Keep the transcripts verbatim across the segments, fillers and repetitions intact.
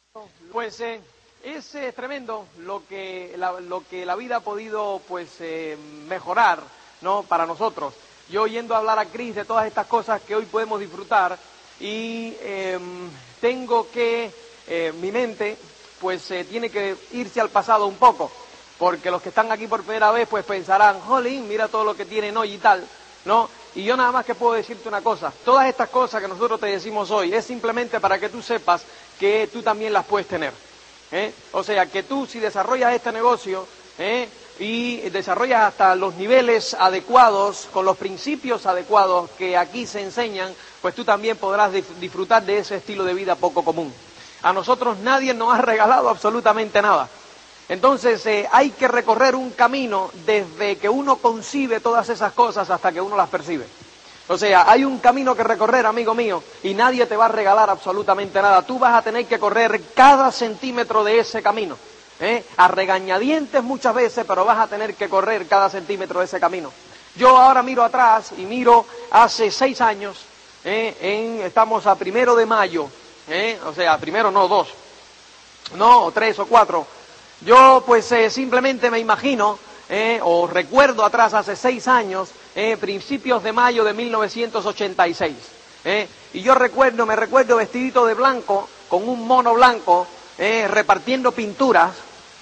Pues eh, es eh, tremendo lo que la, lo que la vida ha podido pues eh, mejorar, ¿no?, para nosotros. Yo oyendo hablar a Cris de todas estas cosas que hoy podemos disfrutar y eh, tengo que, eh, mi mente pues eh, tiene que irse al pasado un poco, porque los que están aquí por primera vez pues pensarán, jolín, mira todo lo que tienen hoy y tal, ¿no? Y yo nada más que puedo decirte una cosa, todas estas cosas que nosotros te decimos hoy es simplemente para que tú sepas que tú también las puedes tener, ¿eh? O sea, que tú si desarrollas este negocio, ¿eh?, y desarrollas hasta los niveles adecuados, con los principios adecuados que aquí se enseñan, pues tú también podrás disfrutar de ese estilo de vida poco común. A nosotros nadie nos ha regalado absolutamente nada. Entonces eh, hay que recorrer un camino desde que uno concibe todas esas cosas hasta que uno las percibe. O sea, hay un camino que recorrer, amigo mío, y nadie te va a regalar absolutamente nada. Tú vas a tener que correr cada centímetro de ese camino, ¿eh? A regañadientes muchas veces, pero vas a tener que correr cada centímetro de ese camino. Yo ahora miro atrás y miro hace seis años, ¿eh? en, estamos a primero de mayo, ¿eh? O sea, primero no, dos, no, o tres o cuatro. Yo pues eh, simplemente me imagino, eh, o recuerdo atrás hace seis años, eh, principios de mayo de mil novecientos ochenta y seis. Eh, y yo recuerdo, me recuerdo vestidito de blanco, con un mono blanco, eh, repartiendo pinturas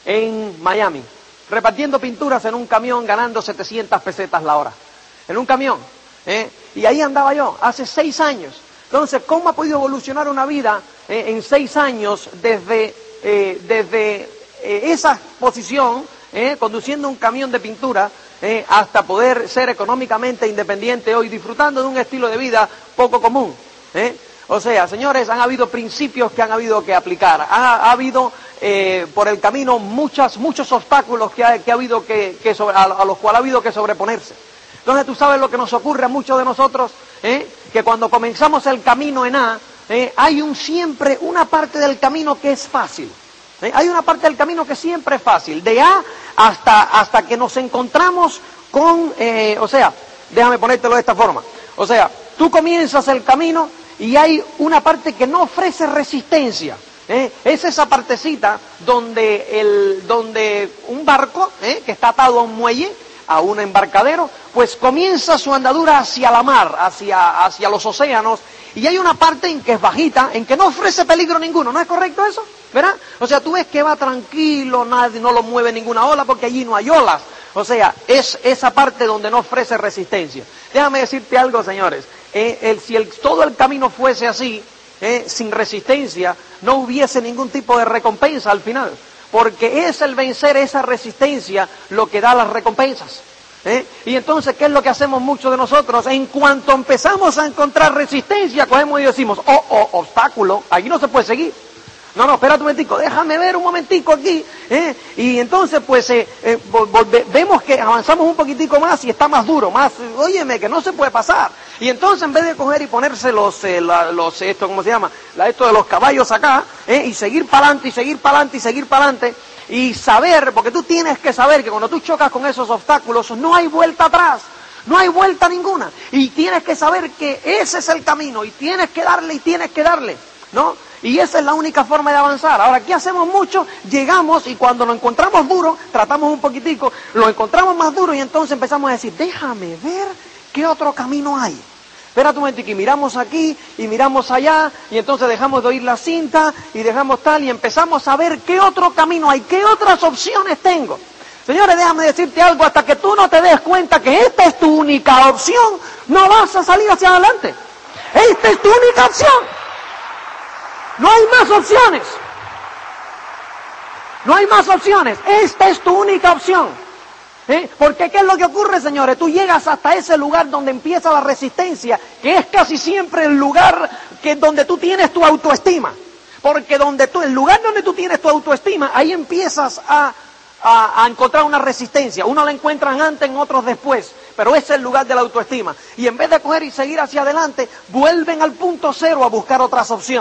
en Miami. Repartiendo pinturas en un camión, ganando setecientas pesetas la hora. En un camión. Eh, y ahí andaba yo, hace seis años. Entonces, ¿cómo ha podido evolucionar una vida eh, en seis años desde... Eh, desde Eh, esa posición, eh, conduciendo un camión de pintura, eh, hasta poder ser económicamente independiente hoy, disfrutando de un estilo de vida poco común? Eh. O sea, señores, han habido principios que han habido que aplicar, ha, ha habido eh, por el camino muchas, muchos obstáculos que ha, que ha habido que, que sobre, a, a los cuales ha habido que sobreponerse. Entonces, tú sabes lo que nos ocurre a muchos de nosotros, eh, que cuando comenzamos el camino en A, eh, hay un siempre una parte del camino que es fácil. ¿Eh? Hay una parte del camino que siempre es fácil, de A hasta, hasta que nos encontramos con, eh, o sea, déjame ponértelo de esta forma, o sea, tú comienzas el camino y hay una parte que no ofrece resistencia, ¿eh? Es esa partecita donde, el, donde un barco, ¿eh?, que está atado a un muelle, a un embarcadero, pues comienza su andadura hacia la mar, hacia, hacia los océanos, y hay una parte en que es bajita, en que no ofrece peligro ninguno, ¿no es correcto eso? ¿Verdad? O sea, tú ves que va tranquilo, nadie, no lo mueve ninguna ola porque allí no hay olas. O sea, es esa parte donde no ofrece resistencia. Déjame decirte algo, señores. Eh, el, si el, todo el camino fuese así, eh, sin resistencia, no hubiese ningún tipo de recompensa al final. Porque es el vencer esa resistencia lo que da las recompensas. ¿Eh? Y entonces, ¿qué es lo que hacemos muchos de nosotros? En cuanto empezamos a encontrar resistencia, cogemos y decimos, oh, oh, obstáculo, aquí no se puede seguir. No, no, espérate un momentico, déjame ver un momentico aquí, ¿eh? Y entonces pues eh, eh, vemos que avanzamos un poquitico más y está más duro, más, óyeme, que no se puede pasar. Y entonces en vez de coger y ponerse los, eh, la, los esto, ¿cómo se llama? La, esto de los caballos acá, ¿eh?, y seguir para adelante, y seguir para adelante, y seguir para adelante, y saber, porque tú tienes que saber que cuando tú chocas con esos obstáculos no hay vuelta atrás. No hay vuelta ninguna. Y tienes que saber que ese es el camino, y tienes que darle, y tienes que darle, ¿no? Y esa es la única forma de avanzar. Ahora, ¿qué hacemos mucho? Llegamos y cuando lo encontramos duro, tratamos un poquitico, lo encontramos más duro y entonces empezamos a decir, déjame ver qué otro camino hay. Espérate un momentico, y miramos aquí y miramos allá y entonces dejamos de oír la cinta y dejamos tal y empezamos a ver qué otro camino hay, qué otras opciones tengo. Señores, déjame decirte algo, hasta que tú no te des cuenta que esta es tu única opción, no vas a salir hacia adelante. Esta es tu única opción. No hay más opciones. No hay más opciones. Esta es tu única opción. ¿Eh? Porque ¿qué es lo que ocurre, señores? Tú llegas hasta ese lugar donde empieza la resistencia, que es casi siempre el lugar que donde tú tienes tu autoestima. Porque donde tú, el lugar donde tú tienes tu autoestima, ahí empiezas a, a, a encontrar una resistencia. Unos la encuentran antes, en otros después. Pero ese es el lugar de la autoestima. Y en vez de coger y seguir hacia adelante, vuelven al punto cero a buscar otras opciones.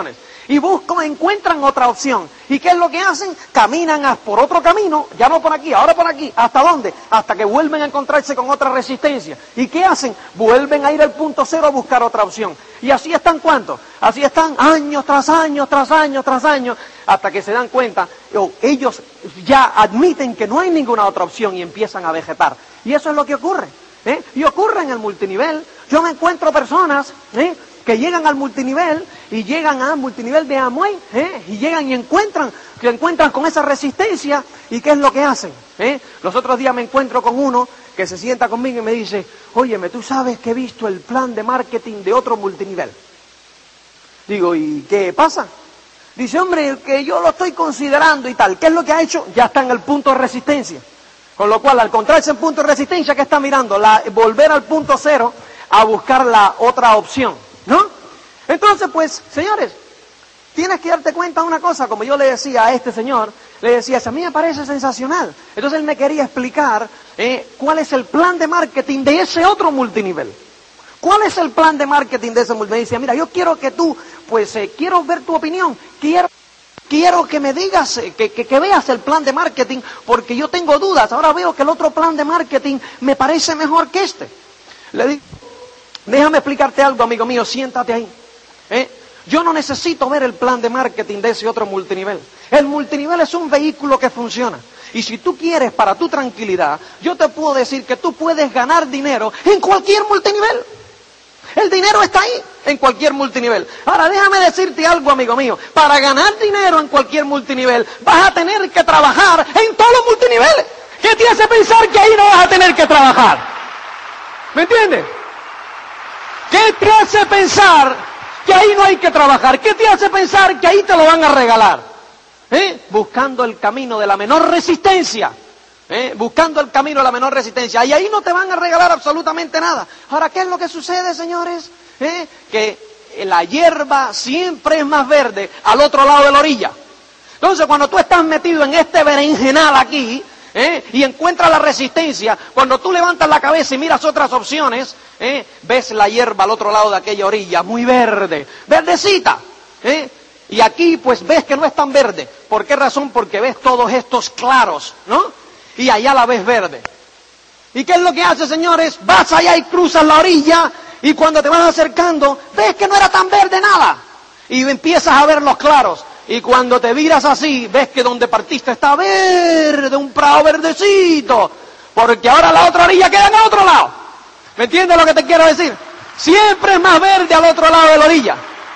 y buscan, encuentran otra opción. ¿Y qué es lo que hacen? Caminan a- por otro camino, ya no por aquí, ahora por aquí. ¿Hasta dónde? Hasta que vuelven a encontrarse con otra resistencia. ¿Y qué hacen? Vuelven a ir al punto cero a buscar otra opción. ¿Y así están cuántos? Así están años tras años, tras años, tras años, hasta que se dan cuenta, o ellos ya admiten que no hay ninguna otra opción y empiezan a vegetar. Y eso es lo que ocurre. ¿eh? Y ocurre en el multinivel. Yo me encuentro personas, ¿eh? que llegan al multinivel y llegan al multinivel de Amway, ¿eh? y llegan y encuentran, que encuentran con esa resistencia, y ¿qué es lo que hacen? ¿eh? Los otros días me encuentro con uno que se sienta conmigo y me dice, óyeme, tú sabes que he visto el plan de marketing de otro multinivel. Digo, ¿y qué pasa? Dice, hombre, que yo lo estoy considerando y tal. ¿Qué es lo que ha hecho? Ya está en el punto de resistencia. Con lo cual, al encontrarse en punto de resistencia, ¿qué está mirando? La, volver al punto cero a buscar la otra opción, ¿no? Entonces, pues, señores, tienes que darte cuenta de una cosa, como yo le decía a este señor, le decía, a mí me parece sensacional. Entonces él me quería explicar eh, cuál es el plan de marketing de ese otro multinivel. ¿Cuál es el plan de marketing de ese multinivel? Me decía, mira, yo quiero que tú, pues, eh, quiero ver tu opinión, quiero... Quiero que me digas, que, que, que veas el plan de marketing, porque yo tengo dudas. Ahora veo que el otro plan de marketing me parece mejor que este. Le digo, déjame explicarte algo, amigo mío, siéntate ahí. ¿eh? Yo no necesito ver el plan de marketing de ese otro multinivel. El multinivel es un vehículo que funciona. Y si tú quieres para tu tranquilidad, yo te puedo decir que tú puedes ganar dinero en cualquier multinivel. El dinero está ahí, en cualquier multinivel. Ahora, déjame decirte algo, amigo mío. Para ganar dinero en cualquier multinivel, vas a tener que trabajar en todos los multiniveles. ¿Qué te hace pensar que ahí no vas a tener que trabajar? ¿Me entiendes? ¿Qué te hace pensar que ahí no hay que trabajar? ¿Qué te hace pensar que ahí te lo van a regalar? ¿Eh? Buscando el camino de la menor resistencia. ¿Eh? Buscando el camino de la menor resistencia. Y ahí no te van a regalar absolutamente nada. Ahora, ¿qué es lo que sucede, señores? ¿Eh? Que la hierba siempre es más verde al otro lado de la orilla. Entonces, cuando tú estás metido en este berenjenal aquí, ¿eh? y encuentras la resistencia, cuando tú levantas la cabeza y miras otras opciones, ¿eh? ves la hierba al otro lado de aquella orilla, muy verde, verdecita. ¿eh? Y aquí, pues, ves que no es tan verde. ¿Por qué razón? Porque ves todos estos claros, ¿no? Y allá la ves verde. ¿Y qué es lo que hace, señores? Vas allá y cruzas la orilla, y cuando te vas acercando, ves que no era tan verde nada. Y empiezas a ver los claros. Y cuando te miras así, ves que donde partiste está verde, un prado verdecito. Porque ahora la otra orilla queda en el otro lado. ¿Me entiendes lo que te quiero decir? Siempre es más verde al otro lado de la orilla.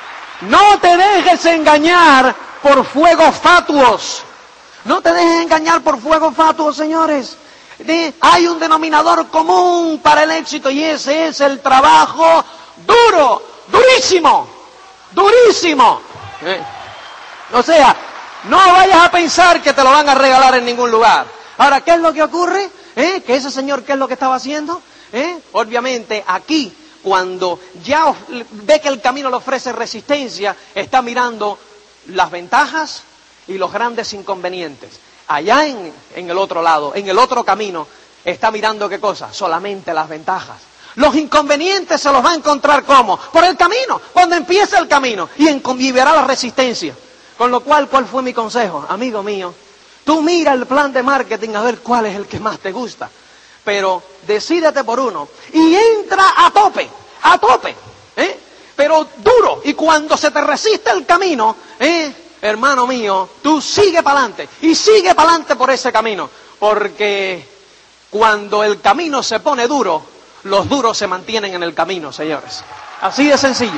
No te dejes engañar por fuegos fatuos. No te dejes engañar por fuegos fatuos, señores. De, hay un denominador común para el éxito y ese es el trabajo duro, durísimo, durísimo. ¿Eh? O sea, no vayas a pensar que te lo van a regalar en ningún lugar. Ahora, ¿qué es lo que ocurre? ¿Eh? Que ese señor, ¿qué es lo que estaba haciendo? ¿Eh? Obviamente, aquí, cuando ya ve que el camino le ofrece resistencia, está mirando las ventajas y los grandes inconvenientes. Allá en, en el otro lado, en el otro camino, está mirando ¿qué cosa? Solamente las ventajas. Los inconvenientes se los va a encontrar ¿cómo? Por el camino, cuando empieza el camino, y, en, y verá la resistencia. Con lo cual, ¿cuál fue mi consejo? Amigo mío, tú mira el plan de marketing a ver cuál es el que más te gusta. Pero decídete por uno y entra a tope, a tope, ¿eh? Pero duro. Y cuando se te resiste el camino, ¿eh? hermano mío, tú sigue para adelante y sigue para adelante por ese camino, porque cuando el camino se pone duro, los duros se mantienen en el camino, señores. Así de sencillo,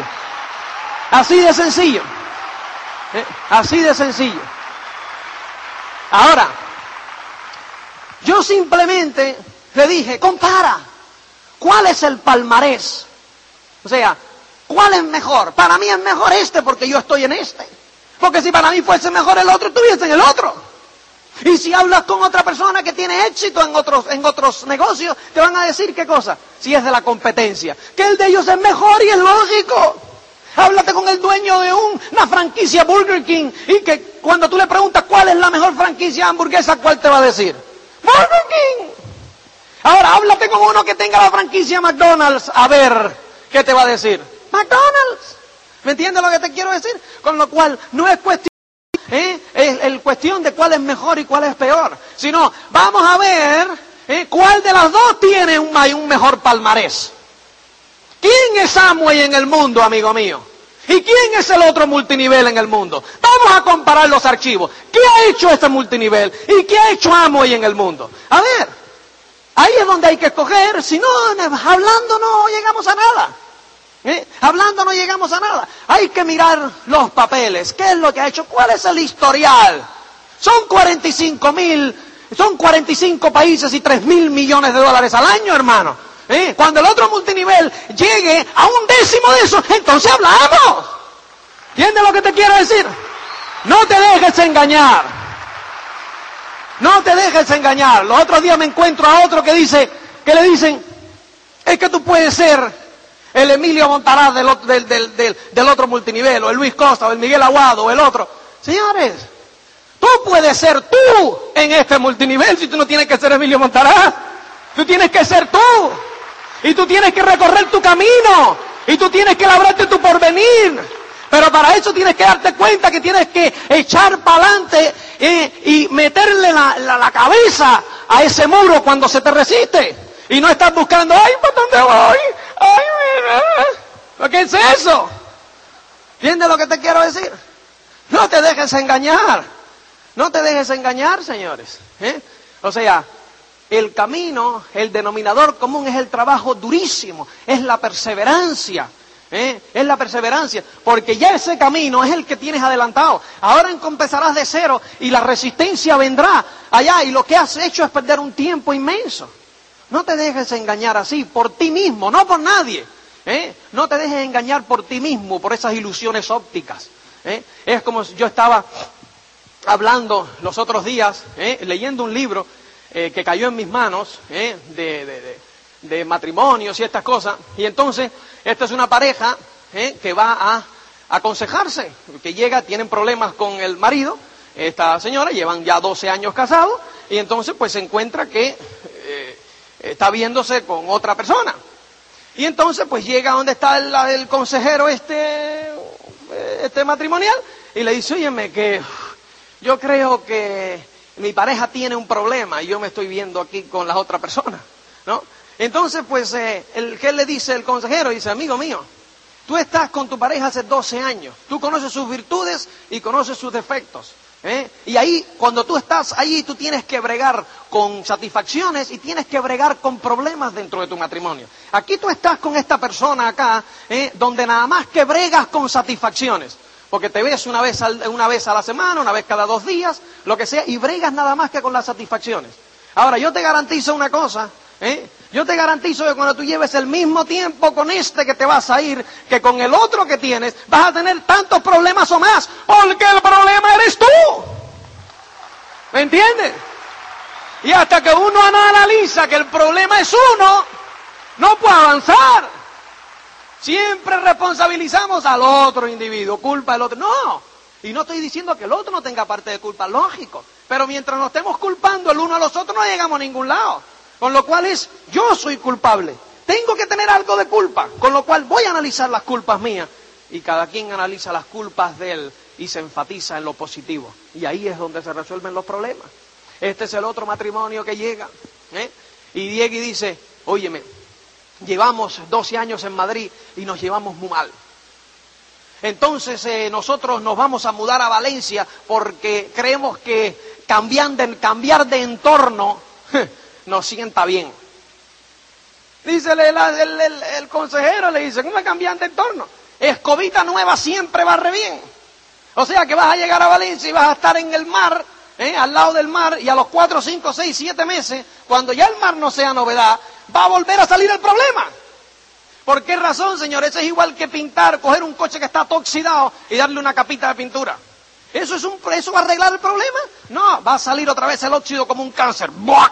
así de sencillo, ¿eh? así de sencillo. Ahora, yo simplemente le dije, compara, ¿cuál es el palmarés? O sea, ¿cuál es mejor? Para mí es mejor este porque yo estoy en este. Porque si para mí fuese mejor el otro, estuviese en el otro. Y si hablas con otra persona que tiene éxito en otros, en otros negocios, te van a decir qué cosa, si es de la competencia, que el de ellos es mejor y es lógico. Háblate con el dueño de un, una franquicia Burger King y que cuando tú le preguntas cuál es la mejor franquicia de hamburguesa, ¿cuál te va a decir? Burger King. Ahora háblate con uno que tenga la franquicia McDonald's, a ver qué te va a decir. McDonald's. ¿Me entiendes lo que te quiero decir? Con lo cual, no es cuestión, ¿eh? es el cuestión de cuál es mejor y cuál es peor, sino vamos a ver ¿eh? cuál de las dos tiene un, un mejor palmarés. ¿Quién es Amway en el mundo, amigo mío? ¿Y quién es el otro multinivel en el mundo? Vamos a comparar los archivos. ¿Qué ha hecho este multinivel? ¿Y qué ha hecho Amway en el mundo? A ver, ahí es donde hay que escoger. Si no, hablando no llegamos a nada. ¿Eh? Hablando no llegamos a nada. Hay que mirar los papeles. ¿Qué es lo que ha hecho? ¿Cuál es el historial? Son cuarenta y cinco mil, son cuarenta y cinco países y tres mil millones de dólares al año, hermano. ¿Eh? Cuando el otro multinivel llegue a un décimo de eso, entonces hablamos. ¿Entiendes lo que te quiero decir? No te dejes engañar. No te dejes engañar. Los otros días me encuentro a otro que dice, que le dicen, es que tú puedes ser el Emilio Montaraz del, del, del, del, del otro multinivel, o el Luis Costa, o el Miguel Aguado, o el otro. Señores, tú puedes ser tú en este multinivel si tú no tienes que ser Emilio Montaraz. Tú tienes que ser tú. Y tú tienes que recorrer tu camino. Y tú tienes que labrarte tu porvenir. Pero para eso tienes que darte cuenta que tienes que echar para adelante eh, y meterle la, la, la cabeza a ese muro cuando se te resiste. Y no estás buscando, ay, ¿para dónde voy? Ay, mira. ¿Qué es eso? ¿Entiendes lo que te quiero decir? No te dejes engañar. No te dejes engañar, señores. ¿Eh? O sea, el camino, el denominador común es el trabajo durísimo, es la perseverancia. ¿Eh? Es la perseverancia, porque ya ese camino es el que tienes adelantado. Ahora empezarás de cero y la resistencia vendrá allá y lo que has hecho es perder un tiempo inmenso. No te dejes engañar así, por ti mismo, no por nadie. ¿Eh? No te dejes engañar por ti mismo, por esas ilusiones ópticas. ¿Eh? Es como yo estaba hablando los otros días, ¿eh? leyendo un libro eh, que cayó en mis manos, ¿eh? de, de, de, de matrimonios y estas cosas, y entonces esta es una pareja ¿eh? que va a aconsejarse, que llega, tienen problemas con el marido, esta señora, llevan ya doce años casados, y entonces pues se encuentra que eh, está viéndose con otra persona. Y entonces pues llega donde está el, el consejero este, este matrimonial, y le dice, óyeme, que yo creo que mi pareja tiene un problema, y yo me estoy viendo aquí con la otra persona, ¿no? Entonces, pues, eh, el, ¿qué le dice el consejero? Dice, amigo mío, tú estás con tu pareja hace doce años, tú conoces sus virtudes y conoces sus defectos, ¿eh? Y ahí, cuando tú estás ahí, tú tienes que bregar con satisfacciones y tienes que bregar con problemas dentro de tu matrimonio. Aquí tú estás con esta persona acá, ¿eh? donde nada más que bregas con satisfacciones, porque te ves una vez, al, una vez a la semana, una vez cada dos días, lo que sea, y bregas nada más que con las satisfacciones. Ahora, yo te garantizo una cosa, ¿eh? Yo te garantizo que cuando tú lleves el mismo tiempo con este que te vas a ir, que con el otro que tienes, vas a tener tantos problemas o más, porque el problema eres tú. ¿Me entiendes? Y hasta que uno no analiza que el problema es uno, no puede avanzar. Siempre responsabilizamos al otro individuo, culpa del otro. No, y no estoy diciendo que el otro no tenga parte de culpa, lógico. Pero mientras nos estemos culpando el uno a los otros, no llegamos a ningún lado. Con lo cual es, yo soy culpable, tengo que tener algo de culpa, con lo cual voy a analizar las culpas mías. Y cada quien analiza las culpas de él y se enfatiza en lo positivo. Y ahí es donde se resuelven los problemas. Este es el otro matrimonio que llega, ¿eh? Y Diego dice, óyeme, llevamos doce años en Madrid y nos llevamos muy mal. Entonces eh, nosotros nos vamos a mudar a Valencia porque creemos que cambiar de, cambiar de entorno nos sienta bien. Dice el, el, el, el consejero, le dice, ¿cómo cambian de entorno? Escobita nueva siempre barre bien. O sea que vas a llegar a Valencia y vas a estar en el mar, ¿eh? al lado del mar, y a los cuatro, cinco, seis, siete meses, cuando ya el mar no sea novedad, va a volver a salir el problema. ¿Por qué razón, señores? Es igual que pintar, coger un coche que está todo oxidado y darle una capita de pintura. ¿Eso, es un, ¿Eso va a arreglar el problema? No, va a salir otra vez el óxido como un cáncer. ¡Buac!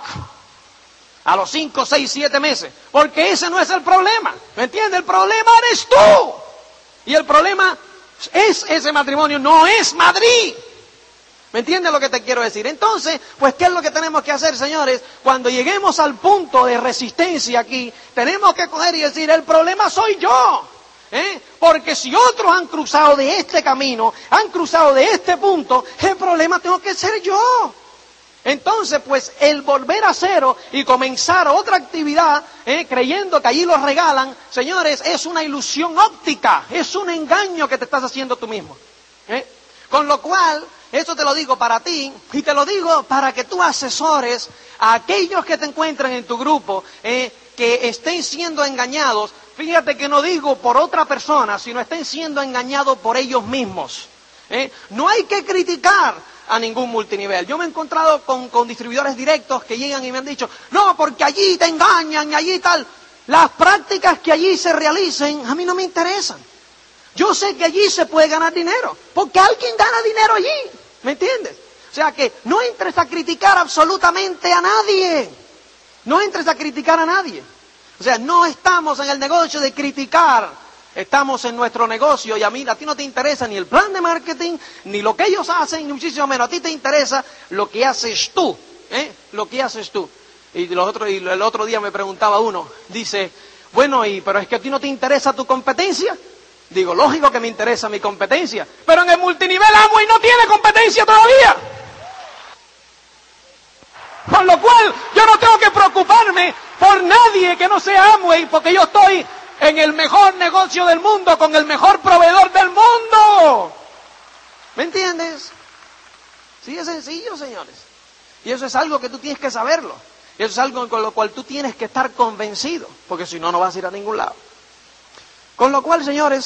A los cinco, seis, siete meses. Porque ese no es el problema. ¿Me entiendes? El problema eres tú. Y el problema es ese matrimonio, no es Madrid. ¿Me entiendes lo que te quiero decir? Entonces, pues, ¿qué es lo que tenemos que hacer, señores? Cuando lleguemos al punto de resistencia aquí, tenemos que coger y decir, el problema soy yo. ¿eh? Porque si otros han cruzado de este camino, han cruzado de este punto, el problema tengo que ser yo. Entonces, pues, el volver a cero y comenzar otra actividad, ¿eh? creyendo que allí lo regalan, señores, es una ilusión óptica, es un engaño que te estás haciendo tú mismo. ¿eh? Con lo cual, esto te lo digo para ti, y te lo digo para que tú asesores a aquellos que te encuentran en tu grupo, ¿eh? que estén siendo engañados. Fíjate que no digo por otra persona, sino estén siendo engañados por ellos mismos. ¿eh? No hay que criticar a ningún multinivel. Yo me he encontrado con, con distribuidores directos que llegan y me han dicho, no, porque allí te engañan y allí tal. Las prácticas que allí se realicen, a mí no me interesan. Yo sé que allí se puede ganar dinero, porque alguien gana dinero allí, ¿me entiendes? O sea que no entres a criticar absolutamente a nadie. No entres a criticar a nadie. O sea, no estamos en el negocio de criticar. Estamos en nuestro negocio y a mí, a ti no te interesa ni el plan de marketing, ni lo que ellos hacen, ni muchísimo menos. A ti te interesa lo que haces tú, ¿eh? Lo que haces tú. Y, los otros, y el otro día me preguntaba uno, dice, bueno, y pero es que a ti no te interesa tu competencia. Digo, lógico que me interesa mi competencia, pero en el multinivel Amway no tiene competencia todavía. Con lo cual, yo no tengo que preocuparme por nadie que no sea Amway, porque yo estoy en el mejor negocio del mundo, con el mejor proveedor del mundo. ¿Me entiendes? Sí, es sencillo, señores. Y eso es algo que tú tienes que saberlo. Y eso es algo con lo cual tú tienes que estar convencido, porque si no, no vas a ir a ningún lado. Con lo cual, señores,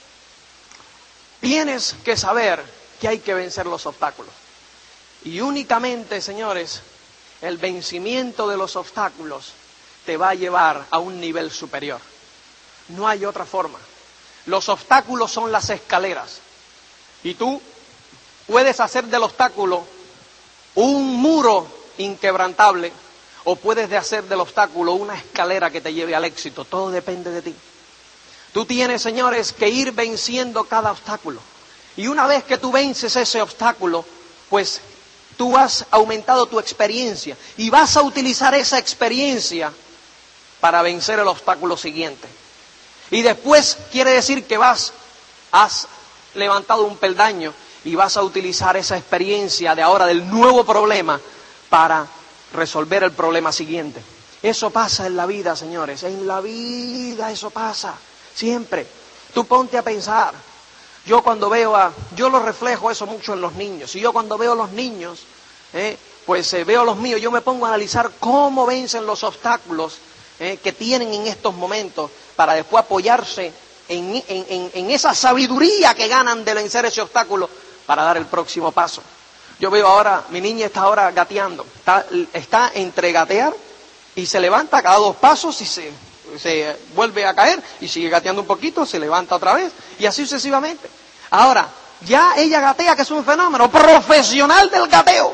tienes que saber que hay que vencer los obstáculos. Y únicamente, señores, el vencimiento de los obstáculos te va a llevar a un nivel superior. No hay otra forma. Los obstáculos son las escaleras. Y tú puedes hacer del obstáculo un muro inquebrantable o puedes hacer del obstáculo una escalera que te lleve al éxito. Todo depende de ti. Tú tienes, señores, que ir venciendo cada obstáculo. Y una vez que tú vences ese obstáculo, pues tú has aumentado tu experiencia y vas a utilizar esa experiencia para vencer el obstáculo siguiente. Y después quiere decir que vas, has levantado un peldaño y vas a utilizar esa experiencia de ahora del nuevo problema para resolver el problema siguiente. Eso pasa en la vida, señores, en la vida eso pasa, siempre. Tú ponte a pensar. Yo cuando veo a, yo lo reflejo eso mucho en los niños, y yo cuando veo a los niños, eh, pues eh, veo a los míos, yo me pongo a analizar cómo vencen los obstáculos eh, que tienen en estos momentos, para después apoyarse en, en, en, en esa sabiduría que ganan de vencer ese obstáculo para dar el próximo paso. Yo veo ahora, mi niña está ahora gateando, está, está entre gatear y se levanta cada dos pasos y se, se vuelve a caer y sigue gateando un poquito, se levanta otra vez y así sucesivamente. Ahora, ya ella gatea, que es un fenómeno profesional del gateo.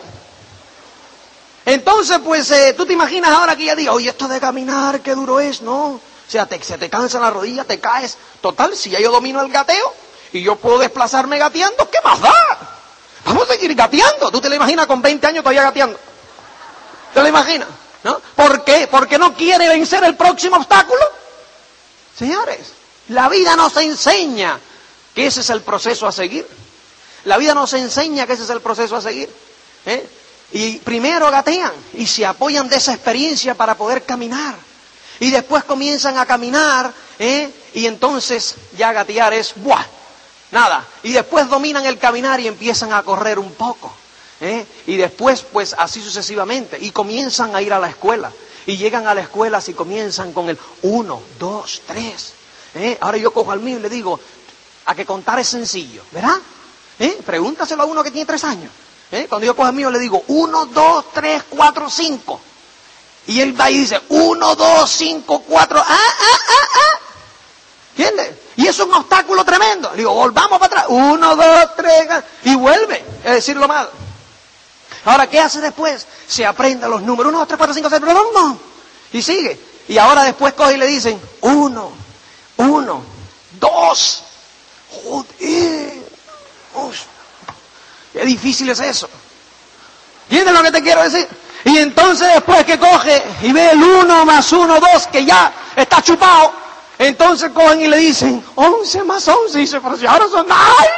Entonces, pues, eh, tú te imaginas ahora que ella diga, oye, esto de caminar, qué duro es, ¿no? O sea, te, se te cansa la rodilla, te caes. Total, si ya yo domino el gateo y yo puedo desplazarme gateando, ¿qué más da? Vamos a seguir gateando. ¿Tú te lo imaginas con veinte años todavía gateando? ¿Te lo imaginas? ¿No? ¿Por qué? ¿Porque no quiere vencer el próximo obstáculo? Señores, la vida nos enseña que ese es el proceso a seguir. La vida nos enseña que ese es el proceso a seguir. ¿eh? Y primero gatean y se apoyan de esa experiencia para poder caminar. Y después comienzan a caminar, ¿eh? y entonces ya gatear es ¡buah! Nada. Y después dominan el caminar y empiezan a correr un poco. ¿eh? Y después, pues así sucesivamente. Y comienzan a ir a la escuela. Y llegan a la escuela y comienzan con el uno, dos, tres. ¿eh? Ahora yo cojo al mío y le digo, a que contar es sencillo, ¿verdad? ¿Eh? Pregúntaselo a uno que tiene tres años. ¿eh? Cuando yo cojo al mío le digo, uno, dos, tres, cuatro, cinco. Y él va y dice, uno, dos, cinco, cuatro, ah, ah, ah, ah. ¿Entiendes? Y eso es un obstáculo tremendo. Le digo, volvamos para atrás. Uno, dos, tres, y vuelve a decirlo mal. Ahora, ¿qué hace después? Se aprende los números. Uno, dos, tres, cuatro, cinco, seis, no, no. Y sigue. Y ahora después coge y le dicen, uno, uno, dos. Joder. Uf, qué difícil es eso. ¿Entiendes lo que te quiero decir? Y entonces después que coge y ve el uno más uno, dos, que ya está chupado, Entonces cogen y le dicen, once más once. Y dice, pero si ahora son ¡ay!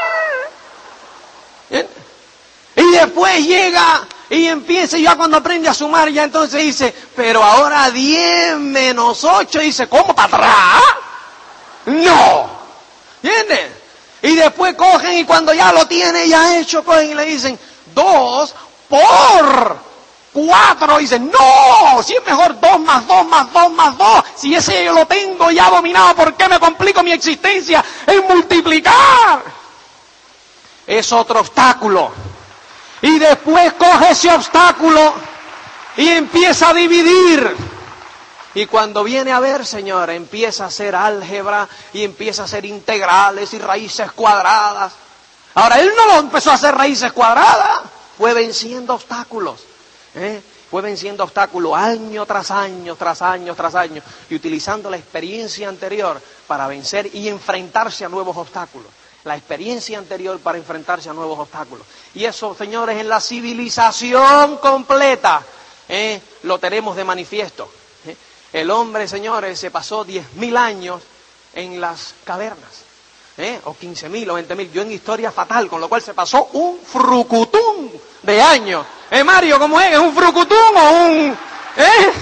Y después llega y empieza, y ya cuando aprende a sumar, ya entonces dice, pero ahora diez menos ocho. Y dice, ¿cómo para atrás? No. ¿Entiendes? Y después cogen y cuando ya lo tiene ya hecho, cogen y le dicen, dos por cuatro. Y dicen, no, si es mejor dos más dos más dos más dos. Si ese yo lo tengo ya dominado, ¿por qué me complico mi existencia en multiplicar? Es otro obstáculo. Y después coge ese obstáculo y empieza a dividir. Y cuando viene a ver, señor, empieza a hacer álgebra y empieza a hacer integrales y raíces cuadradas. Ahora, él no lo empezó a hacer raíces cuadradas, fue venciendo obstáculos. ¿eh? Fue venciendo obstáculos año tras año, tras año, tras año. Y utilizando la experiencia anterior para vencer y enfrentarse a nuevos obstáculos. La experiencia anterior para enfrentarse a nuevos obstáculos. Y eso, señores, en la civilización completa, ¿eh? lo tenemos de manifiesto. ¿eh? El hombre, señores, se pasó diez mil años en las cavernas. ¿eh? O quince mil o veinte mil. Yo en historia fatal, con lo cual se pasó un frucutún de años. ¿Eh, Mario? ¿Cómo es? ¿Es un frucutún o un...? ¿eh?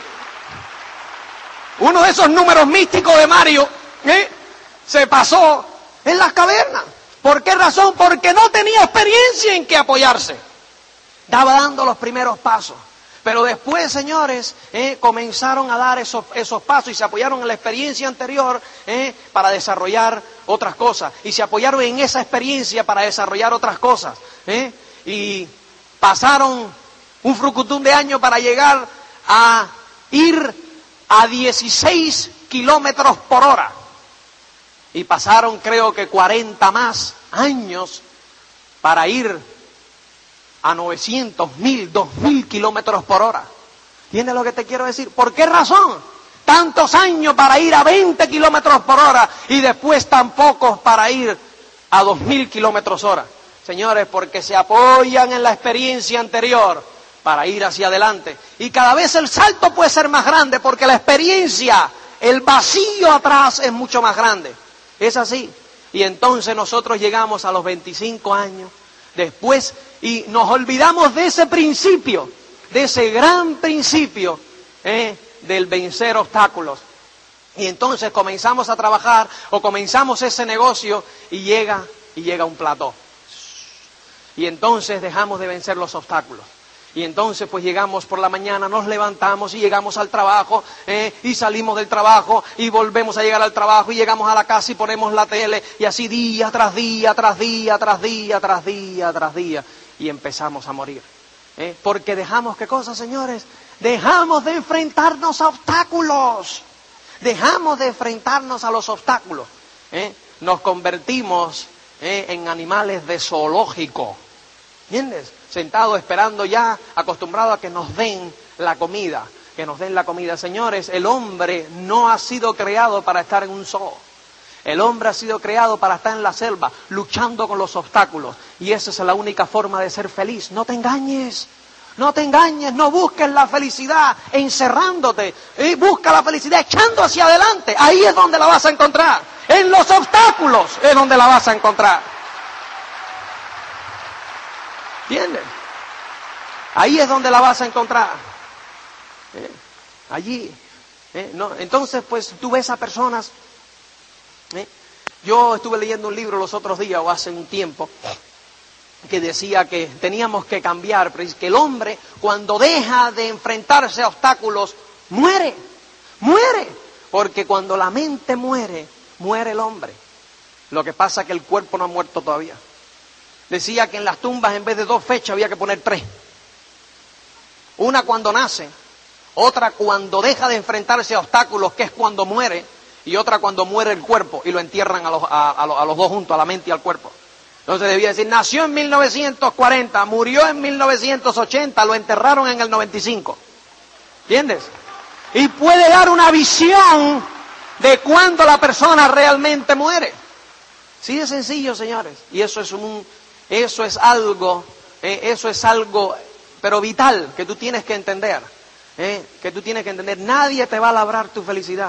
Uno de esos números místicos de Mario, ¿eh? se pasó en las cavernas. ¿Por qué razón? Porque no tenía experiencia en qué apoyarse. Estaba dando los primeros pasos. Pero después, señores, eh, comenzaron a dar esos, esos pasos y se apoyaron en la experiencia anterior eh, para desarrollar otras cosas. Y se apoyaron en esa experiencia para desarrollar otras cosas. Eh, y pasaron un frucutún de años para llegar a ir a dieciséis kilómetros por hora. Y pasaron, creo que cuarenta más años para ir a novecientos, mil, dos mil kilómetros por hora. ¿Entiendes lo que te quiero decir? ¿Por qué razón? Tantos años para ir a veinte kilómetros por hora y después tan pocos para ir a dos mil kilómetros hora. Señores, porque se apoyan en la experiencia anterior para ir hacia adelante. Y cada vez el salto puede ser más grande porque la experiencia, el vacío atrás es mucho más grande. Es así. Y entonces nosotros llegamos a los veinticinco años después y nos olvidamos de ese principio, de ese gran principio eh, del vencer obstáculos. Y entonces comenzamos a trabajar o comenzamos ese negocio y llega, y llega un plató. Y entonces dejamos de vencer los obstáculos. Y entonces pues llegamos por la mañana, nos levantamos y llegamos al trabajo, eh, y salimos del trabajo y volvemos a llegar al trabajo y llegamos a la casa y ponemos la tele y así día tras día, tras día, tras día, tras día, tras día y empezamos a morir. Eh, porque dejamos, ¿qué cosa, señores? Dejamos de enfrentarnos a obstáculos, dejamos de enfrentarnos a los obstáculos. Eh, nos convertimos eh, en animales de zoológico, ¿entiendes? Sentados esperando ya, acostumbrados a que nos den la comida, que nos den la comida. Señores, el hombre no ha sido creado para estar en un zoo. El hombre ha sido creado para estar en la selva, luchando con los obstáculos. Y esa es la única forma de ser feliz. No te engañes, no te engañes, no busques la felicidad encerrándote. Y busca la felicidad echando hacia adelante. Ahí es donde la vas a encontrar. En los obstáculos es donde la vas a encontrar. ¿Entiendes? Ahí es donde la vas a encontrar. ¿Eh? Allí. ¿Eh? No, entonces, pues, tú ves a personas. ¿eh? Yo estuve leyendo un libro los otros días, o hace un tiempo, que decía que teníamos que cambiar, que el hombre, cuando deja de enfrentarse a obstáculos, muere. Muere. Porque cuando la mente muere, muere el hombre. Lo que pasa es que el cuerpo no ha muerto todavía. Decía que en las tumbas en vez de dos fechas había que poner tres. Una cuando nace, otra cuando deja de enfrentarse a obstáculos, que es cuando muere, y otra cuando muere el cuerpo y lo entierran a los, a, a los, a los dos juntos, a la mente y al cuerpo. Entonces debía decir, nació en mil novecientos cuarenta, murió en mil novecientos ochenta, lo enterraron en el noventa y cinco. ¿Entiendes? Y puede dar una visión de cuándo la persona realmente muere. Sí, de sencillo, señores. Y eso es un... Eso es algo, eh, eso es algo, pero vital, que tú tienes que entender, eh, que tú tienes que entender. Nadie te va a labrar tu felicidad.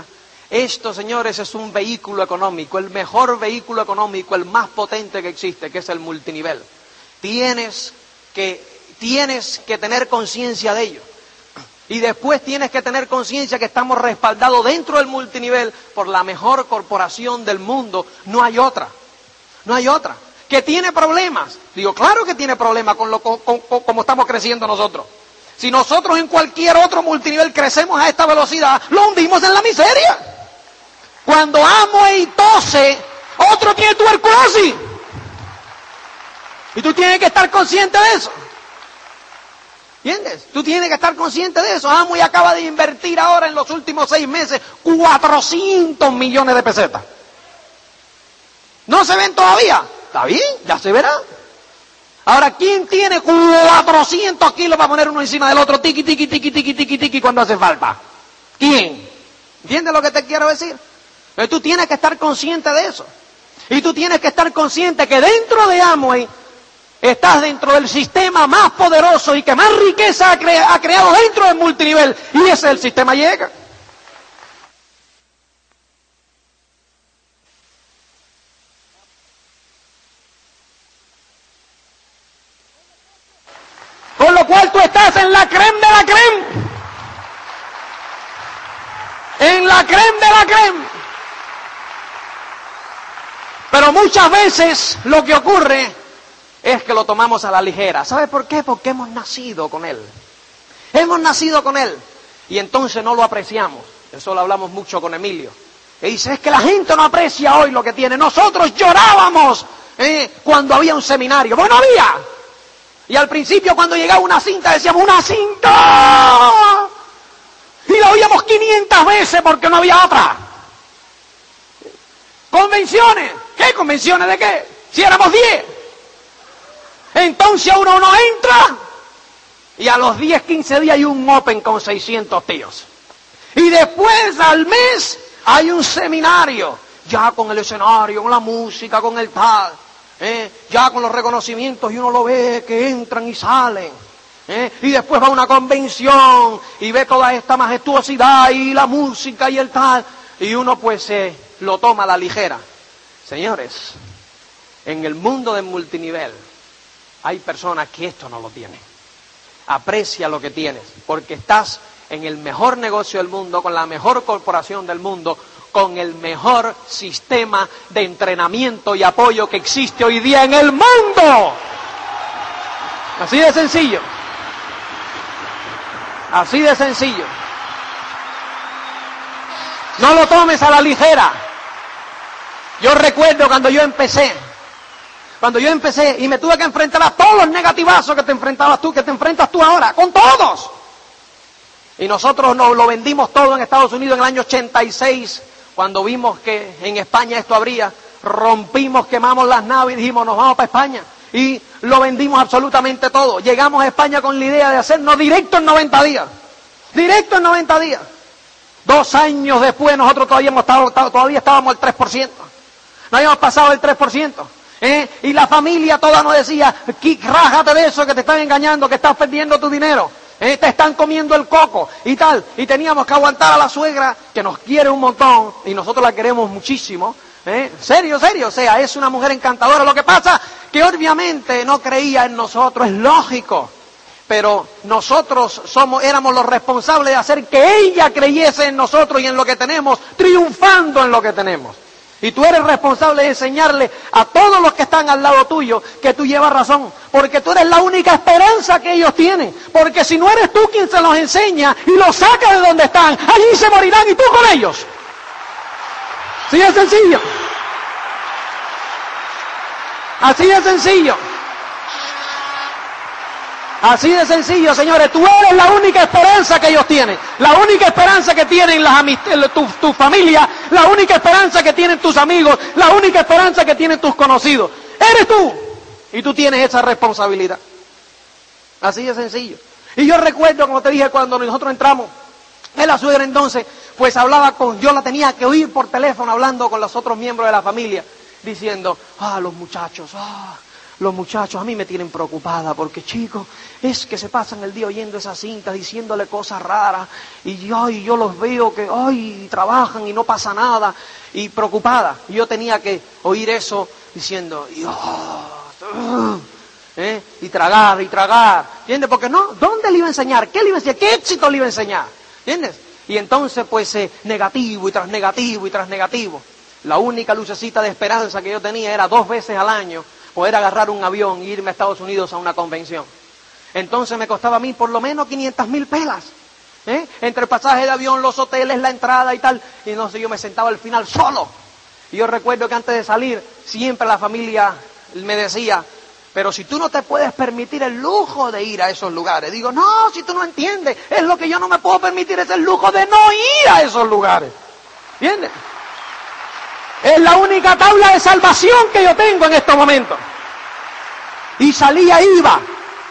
Esto, señores, es un vehículo económico, el mejor vehículo económico, el más potente que existe, que es el multinivel. Tienes que, tienes que tener conciencia de ello. Y después tienes que tener conciencia que estamos respaldados dentro del multinivel por la mejor corporación del mundo. No hay otra. No hay otra. Que tiene problemas. Digo, claro que tiene problemas con lo con, con, con, como estamos creciendo nosotros. Si nosotros en cualquier otro multinivel crecemos a esta velocidad, lo hundimos en la miseria. Cuando Amway tose, otro tiene tuberculosis. Y tú tienes que estar consciente de eso. ¿Entiendes? Tú tienes que estar consciente de eso. Amway acaba de invertir ahora en los últimos seis meses cuatrocientos millones de pesetas. ¿No se ven todavía? Está bien, ya se verá. Ahora, ¿quién tiene cuatrocientos kilos para poner uno encima del otro? Tiki, tiki, tiki, tiki, tiki, tiki, cuando hace falta. ¿Quién? ¿Entiendes lo que te quiero decir? Pero tú tienes que estar consciente de eso. Y tú tienes que estar consciente que dentro de Amway estás dentro del sistema más poderoso y que más riqueza ha, cre- ha creado dentro del multinivel. Y ese es el sistema Llega. Con lo cual tú estás en la creme de la creme. En la creme de la creme. Pero muchas veces lo que ocurre es que lo tomamos a la ligera. ¿Sabe por qué? Porque hemos nacido con Él. Hemos nacido con Él. Y entonces no lo apreciamos. Eso lo hablamos mucho con Emilio. Y dice, es que la gente no aprecia hoy lo que tiene. Nosotros llorábamos eh, cuando había un seminario. Bueno, había. Y al principio cuando llegaba una cinta decíamos, ¡una cinta! Y la oíamos quinientas veces porque no había otra. Convenciones. ¿Qué convenciones de qué? Si éramos diez. Entonces uno no entra y a los diez, quince días hay un open con seiscientos tíos. Y después al mes hay un seminario, ya con el escenario, con la música, con el tal, ¿eh? ya con los reconocimientos y uno lo ve que entran y salen. ¿eh? Y después va a una convención y ve toda esta majestuosidad y la música y el tal. Y uno pues eh, lo toma a la ligera. Señores, en el mundo del multinivel hay personas que esto no lo tienen. Aprecia lo que tienes, porque estás en el mejor negocio del mundo, con la mejor corporación del mundo, con el mejor sistema de entrenamiento y apoyo que existe hoy día en el mundo. Así de sencillo. Así de sencillo. No lo tomes a la ligera. Yo recuerdo cuando yo empecé, cuando yo empecé y me tuve que enfrentar a todos los negativazos que te enfrentabas tú, que te enfrentas tú ahora, con todos. Y nosotros nos lo vendimos todo en Estados Unidos en el año ochenta y seis, cuando vimos que en España esto habría, rompimos, quemamos las naves y dijimos, nos vamos para España. Y lo vendimos absolutamente todo. Llegamos a España con la idea de hacernos directo en noventa días. Directo en noventa días. Dos años después nosotros todavía, hemos estado, todavía estábamos al tres por ciento. No habíamos pasado el tres por ciento. ¿eh? Y la familia toda nos decía, rájate de eso, que te están engañando, que estás perdiendo tu dinero. ¿eh? Te están comiendo el coco y tal. Y teníamos que aguantar a la suegra, que nos quiere un montón, y nosotros la queremos muchísimo. ¿eh? Serio, serio, o sea, es una mujer encantadora. Lo que pasa que obviamente no creía en nosotros, es lógico. Pero nosotros somos, éramos los responsables de hacer que ella creyese en nosotros y en lo que tenemos, triunfando en lo que tenemos. Y tú eres responsable de enseñarle a todos los que están al lado tuyo que tú llevas razón, porque tú eres la única esperanza que ellos tienen. Porque si no eres tú quien se los enseña y los saca de donde están, allí se morirán y tú con ellos. Así de sencillo. Así de sencillo. Así de sencillo, señores. Tú eres la única esperanza que ellos tienen. La única esperanza que tienen las amist- tu, tu familia. La única esperanza que tienen tus amigos. La única esperanza que tienen tus conocidos. Eres tú. Y tú tienes esa responsabilidad. Así de sencillo. Y yo recuerdo, como te dije, cuando nosotros entramos, en la suegra entonces, pues hablaba con, yo la tenía que oír por teléfono hablando con los otros miembros de la familia, diciendo, ah, los muchachos, ah, los muchachos a mí me tienen preocupada porque, chicos, es que se pasan el día oyendo esas cintas, diciéndole cosas raras, y yo, y yo los veo que, ay, trabajan y no pasa nada, y preocupada. Y yo tenía que oír eso diciendo, oh, ¿eh? y tragar, y tragar, ¿entiendes? Porque no, ¿dónde le iba a enseñar? ¿Qué le iba a enseñar? ¿Qué éxito le iba a enseñar? ¿Entiendes? Y entonces, pues, eh, negativo, y tras negativo, y tras negativo. La única lucecita de esperanza que yo tenía era dos veces al año poder agarrar un avión e irme a Estados Unidos a una convención. Entonces me costaba a mí por lo menos quinientas mil pelas, ¿eh? Entre el pasaje de avión, los hoteles, la entrada y tal. Y no sé, yo me sentaba al final solo. Y yo recuerdo que antes de salir, siempre la familia me decía, pero si tú no te puedes permitir el lujo de ir a esos lugares. Digo, no, si tú no entiendes, es lo que yo no me puedo permitir, es el lujo de no ir a esos lugares. ¿Entiendes? Es la única tabla de salvación que yo tengo en estos momentos. Y salía, iba.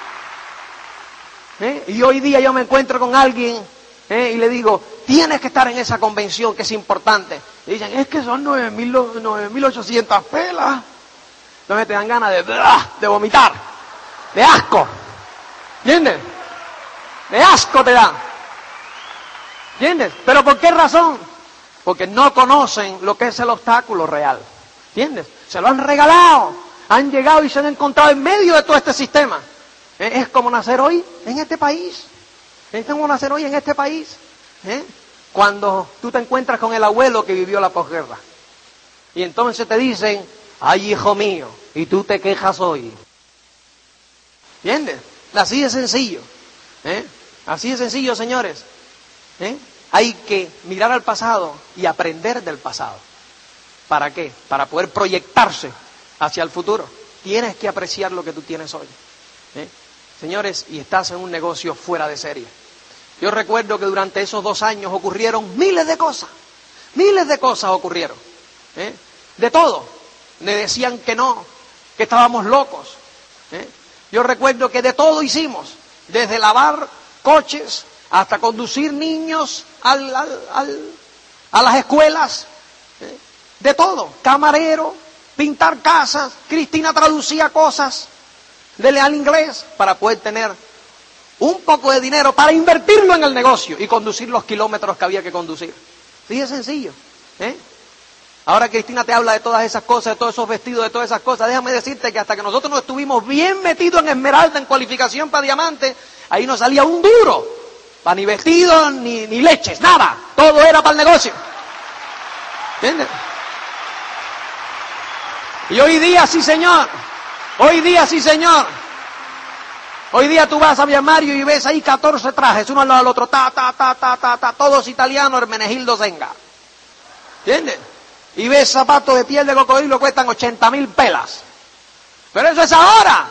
¿Eh? Y hoy día yo me encuentro con alguien, ¿eh? y le digo, tienes que estar en esa convención que es importante. Y dicen, es que son nueve mil ochocientas pelas. Entonces te dan ganas de, de vomitar, de asco. ¿Entiendes? De asco te dan. ¿Entiendes? ¿Pero por qué razón? Porque no conocen lo que es el obstáculo real. ¿Entiendes? Se lo han regalado. Han llegado y se han encontrado en medio de todo este sistema. ¿Eh? Es como nacer hoy en este país. Es como nacer hoy en este país. ¿Eh? Cuando tú te encuentras con el abuelo que vivió la posguerra. Y entonces te dicen, ay, hijo mío, y tú te quejas hoy. ¿Entiendes? Así de sencillo. ¿Eh? Así de sencillo, señores. ¿Eh? Hay que mirar al pasado y aprender del pasado. ¿Para qué? Para poder proyectarse hacia el futuro. Tienes que apreciar lo que tú tienes hoy. ¿Eh? Señores, y estás en un negocio fuera de serie. Yo recuerdo que durante esos dos años ocurrieron miles de cosas. Miles de cosas ocurrieron. ¿Eh? De todo. Me decían que no, que estábamos locos. ¿Eh? Yo recuerdo que de todo hicimos. Desde lavar coches hasta conducir niños al, al, al, a las escuelas, ¿eh? De todo, camarero, pintar casas. Cristina traducía cosas del al inglés para poder tener un poco de dinero para invertirlo en el negocio y conducir los kilómetros que había que conducir. Sí, es sencillo. ¿Eh? Ahora Cristina te habla de todas esas cosas, de todos esos vestidos, de todas esas cosas. Déjame decirte que hasta que nosotros no estuvimos bien metidos en esmeralda, en cualificación para diamante, ahí no salía un duro. Para ni vestidos, ni, ni leches, nada. Todo era para el negocio. ¿Entiendes? Y hoy día sí, señor. Hoy día sí, señor. Hoy día tú vas a Via Mario y ves ahí catorce trajes, uno al lado del otro, ta, ta, ta, ta, ta, ta, todos italianos, Hermenegildo Zenga. ¿Entiendes? Y ves zapatos de piel de cocodrilo, cuestan ochenta mil pelas. Pero eso es ahora.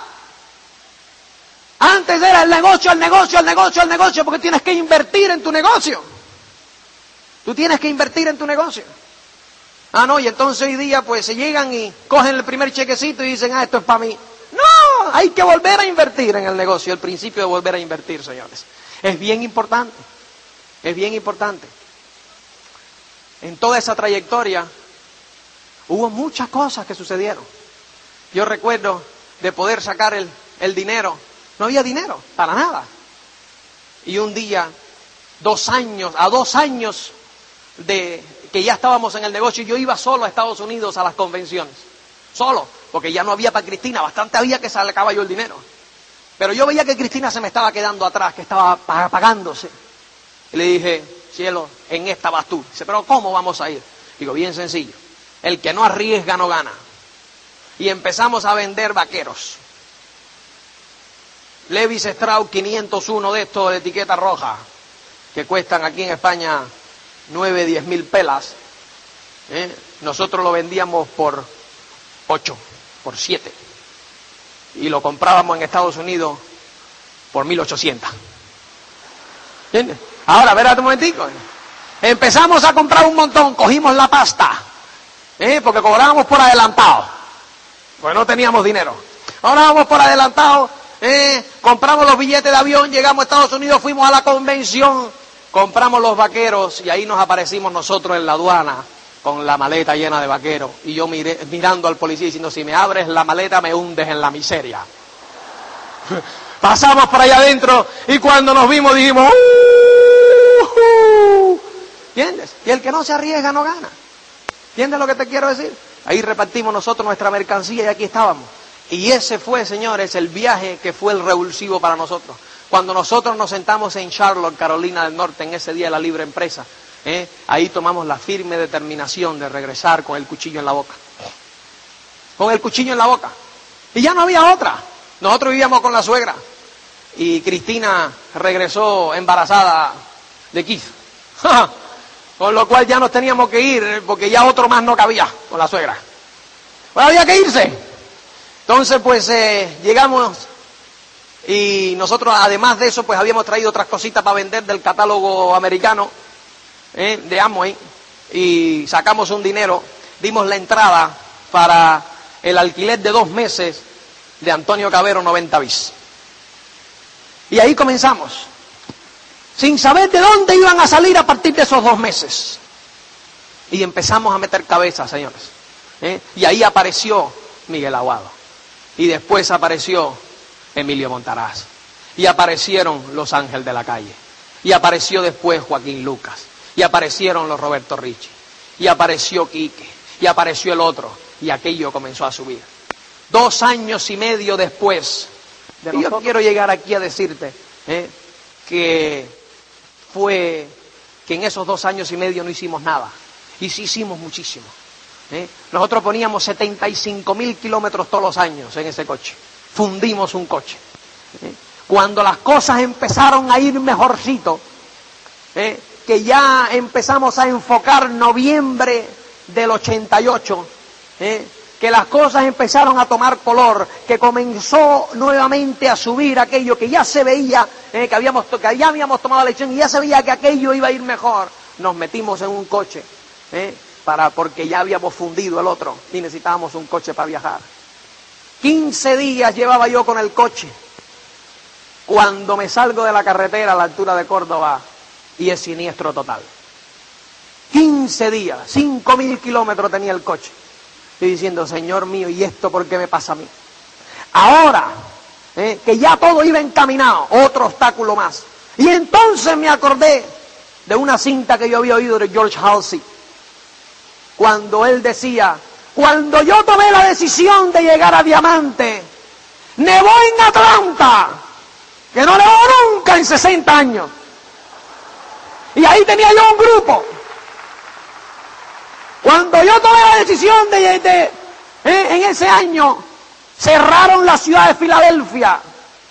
Antes era el negocio, el negocio, el negocio, el negocio, porque tienes que invertir en tu negocio. Tú tienes que invertir en tu negocio. Ah, no, y entonces hoy día pues se llegan y cogen el primer chequecito y dicen, ah, esto es para mí. No, hay que volver a invertir en el negocio, el principio de volver a invertir, señores. Es bien importante, es bien importante. En toda esa trayectoria hubo muchas cosas que sucedieron. Yo recuerdo de poder sacar el, el dinero. No había dinero, para nada. Y un día, dos años, a dos años de que ya estábamos en el negocio, yo iba solo a Estados Unidos a las convenciones. Solo, porque ya no había para Cristina, bastante había que sacaba yo el dinero. Pero yo veía que Cristina se me estaba quedando atrás, que estaba apagándose. Y le dije, cielo, en esta vas tú. Dice, pero ¿cómo vamos a ir? Digo, bien sencillo. El que no arriesga no gana. Y empezamos a vender vaqueros. Levi Strauss quinientos uno de estos de etiqueta roja, que cuestan aquí en España nueve, diez mil pelas. ¿Eh? Nosotros lo vendíamos por ocho, por siete. Y lo comprábamos en Estados Unidos por mil ochocientos. ¿Entiendes? Ahora, espérate un momentico. Empezamos a comprar un montón, cogimos la pasta, ¿eh? Porque cobrábamos por adelantado, pues no teníamos dinero. Ahora vamos por adelantado, ¿eh? Compramos los billetes de avión, llegamos a Estados Unidos, fuimos a la convención, compramos los vaqueros y ahí nos aparecimos nosotros en la aduana con la maleta llena de vaqueros, y yo miré, mirando al policía diciendo, si me abres la maleta me hundes en la miseria. Pasamos por allá adentro y cuando nos vimos dijimos, uh, uh, ¿entiendes? Y el que no se arriesga no gana. ¿Entiendes lo que te quiero decir? Ahí repartimos nosotros nuestra mercancía y aquí estábamos. Y ese fue, señores, el viaje que fue el revulsivo para nosotros. Cuando nosotros nos sentamos en Charlotte, Carolina del Norte, en ese día de la libre empresa, ¿eh? ahí tomamos la firme determinación de regresar con el cuchillo en la boca. Con el cuchillo en la boca. Y ya no había otra. Nosotros vivíamos con la suegra. Y Cristina regresó embarazada de Keith. Con lo cual ya nos teníamos que ir, porque ya otro más no cabía con la suegra. Pues había que irse. Entonces, pues, eh, llegamos y nosotros, además de eso, pues habíamos traído otras cositas para vender del catálogo americano, eh, de Amway, y sacamos un dinero, dimos la entrada para el alquiler de dos meses de Antonio Cabero noventa bis. Y ahí comenzamos, sin saber de dónde iban a salir a partir de esos dos meses. Y empezamos a meter cabeza, señores. ¿eh? Y ahí apareció Miguel Aguado. Y después apareció Emilio Montaraz. Y aparecieron los Ángeles de la Calle. Y apareció después Joaquín Lucas. Y aparecieron los Roberto Ricci. Y apareció Quique. Y apareció el otro. Y aquello comenzó a subir. Dos años y medio después. De y yo quiero llegar aquí a decirte ¿eh? que fue que en esos dos años y medio no hicimos nada. Y sí hicimos muchísimo. ¿Eh? Nosotros poníamos setenta y cinco mil kilómetros todos los años en ese coche. Fundimos un coche. ¿Eh? Cuando las cosas empezaron a ir mejorcito, ¿eh? que ya empezamos a enfocar noviembre del ochenta y ocho, ¿eh? que las cosas empezaron a tomar color, que comenzó nuevamente a subir aquello que ya se veía, ¿eh? que, habíamos, que ya habíamos tomado la lección y ya se veía que aquello iba a ir mejor, nos metimos en un coche, ¿eh? Para, porque ya habíamos fundido el otro y necesitábamos un coche para viajar. quince días llevaba yo con el coche. Cuando me salgo de la carretera a la altura de Córdoba y es siniestro total. quince días, cinco mil kilómetros tenía el coche. Y diciendo, Señor mío, ¿y esto por qué me pasa a mí? Ahora, eh, que ya todo iba encaminado, otro obstáculo más. Y entonces me acordé de una cinta que yo había oído de George Halsey. Cuando él decía, cuando yo tomé la decisión de llegar a Diamante, nevó en Atlanta, que no nevó nunca en sesenta años. Y ahí tenía yo un grupo. Cuando yo tomé la decisión de, de eh, en ese año, cerraron la ciudad de Filadelfia,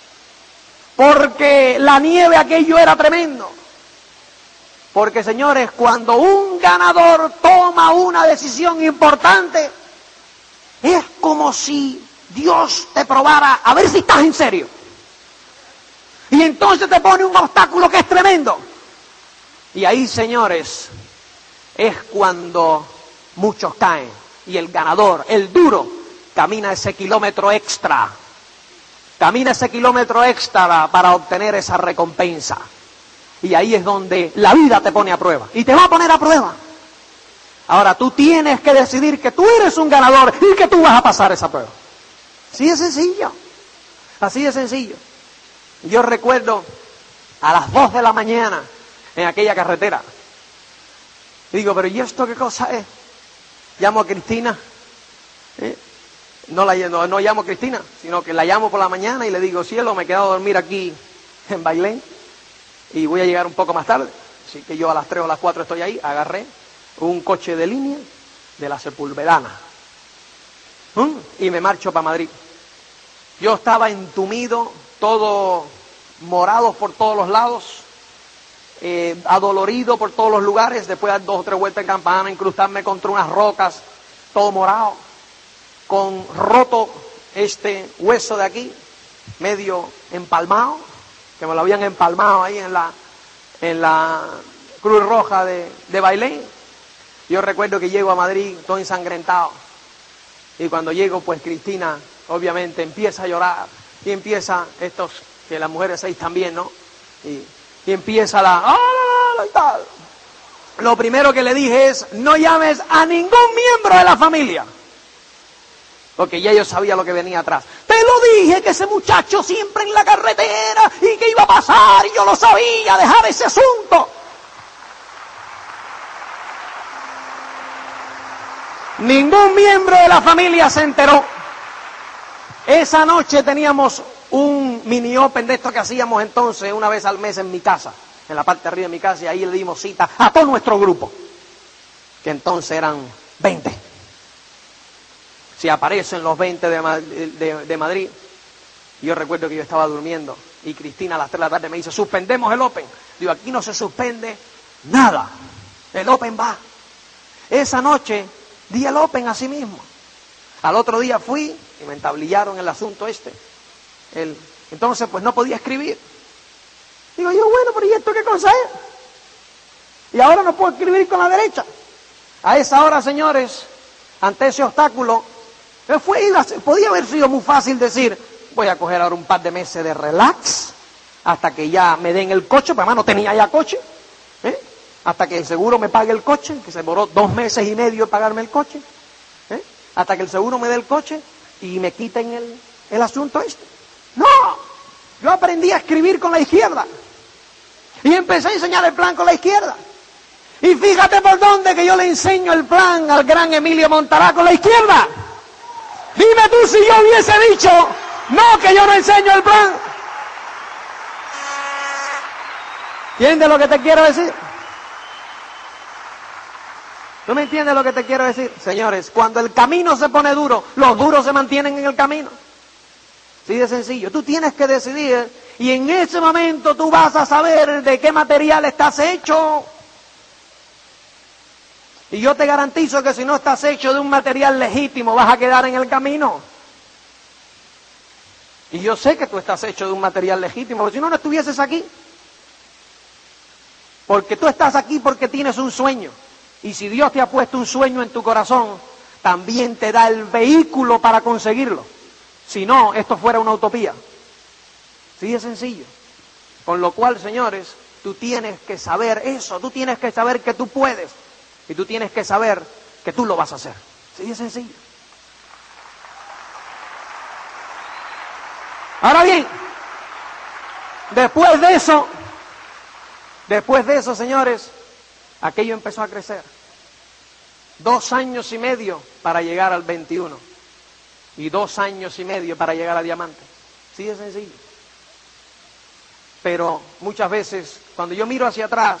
porque la nieve aquello era tremendo. Porque, señores, cuando un ganador toma una decisión importante, es como si Dios te probara a ver si estás en serio. Y entonces te pone un obstáculo que es tremendo. Y ahí, señores, es cuando muchos caen. Y el ganador, el duro, camina ese kilómetro extra. Camina ese kilómetro extra para obtener esa recompensa. Y ahí es donde la vida te pone a prueba. Y te va a poner a prueba. Ahora tú tienes que decidir que tú eres un ganador y que tú vas a pasar esa prueba. Así de sencillo. Así de sencillo. Yo recuerdo a las dos de la mañana en aquella carretera. Y digo, pero ¿y esto qué cosa es? Llamo a Cristina. ¿eh? No, la, no, no llamo a Cristina, sino que la llamo por la mañana y le digo, cielo, me he quedado a dormir aquí en Bailén. Y voy a llegar un poco más tarde, así que yo a las tres o a las cuatro estoy ahí, agarré un coche de línea de la Sepulvedana ¿Mm? y me marcho para Madrid. Yo estaba entumido, todo morado por todos los lados, eh, adolorido por todos los lugares, después de dar dos o tres vueltas en campana, incrustarme contra unas rocas, todo morado, con roto este hueso de aquí, medio empalmado, que me lo habían empalmado ahí en la, en la Cruz Roja de, de Bailén. Yo recuerdo que llego a Madrid todo ensangrentado. Y cuando llego, pues Cristina, obviamente, empieza a llorar. Y empieza estos, que las mujeres seis también, ¿no? Y, y empieza la... ¡Ah, y tal! lo primero que le dije es, no llames a ningún miembro de la familia. Porque ya yo sabía lo que venía atrás. Te lo dije, que ese muchacho siempre en la carretera y que iba a pasar y yo lo sabía, dejar ese asunto. Ningún miembro de la familia se enteró. Esa noche teníamos un mini open de esto que hacíamos entonces una vez al mes en mi casa, en la parte de arriba de mi casa, y ahí le dimos cita a todo nuestro grupo, que entonces eran veinte. Si aparecen los veinte de, de, de Madrid, yo recuerdo que yo estaba durmiendo y Cristina a las tres de la tarde me dice, suspendemos el Open. Digo, aquí no se suspende nada, el Open va. Esa noche di el Open a sí mismo. Al otro día fui y me entablillaron el asunto este. El, entonces pues no podía escribir. Digo yo, bueno, pero ¿y esto qué cosa es? Y ahora no puedo escribir con la derecha. A esa hora, señores, ante ese obstáculo, fue, podía haber sido muy fácil decir, voy a coger ahora un par de meses de relax, hasta que ya me den el coche, porque además no tenía ya coche, ¿eh? Hasta que el seguro me pague el coche, que se demoró dos meses y medio en pagarme el coche, ¿eh? Hasta que el seguro me dé el coche y me quiten el, el asunto este. No, yo aprendí a escribir con la izquierda y empecé a enseñar el plan con la izquierda. Y fíjate por dónde que yo le enseño el plan al gran Emilio Montará con la izquierda. Dime tú si yo hubiese dicho, no, que yo no enseño el plan. ¿Entiendes lo que te quiero decir? ¿Tú me entiendes lo que te quiero decir? Señores, cuando el camino se pone duro, los duros se mantienen en el camino. Así de sencillo. Tú tienes que decidir y en ese momento tú vas a saber de qué material estás hecho. Y yo te garantizo que si no estás hecho de un material legítimo, vas a quedar en el camino. Y yo sé que tú estás hecho de un material legítimo, porque si no, no estuvieses aquí. Porque tú estás aquí porque tienes un sueño. Y si Dios te ha puesto un sueño en tu corazón, también te da el vehículo para conseguirlo. Si no, esto fuera una utopía. Sí, es sencillo. Con lo cual, señores, tú tienes que saber eso, tú tienes que saber que tú puedes. Y tú tienes que saber que tú lo vas a hacer. Sí, es sencillo. Ahora bien, después de eso, después de eso, señores, aquello empezó a crecer. Dos años y medio para llegar al veintiuno. Y dos años y medio para llegar a diamante. Sí, es sencillo. Pero muchas veces, cuando yo miro hacia atrás,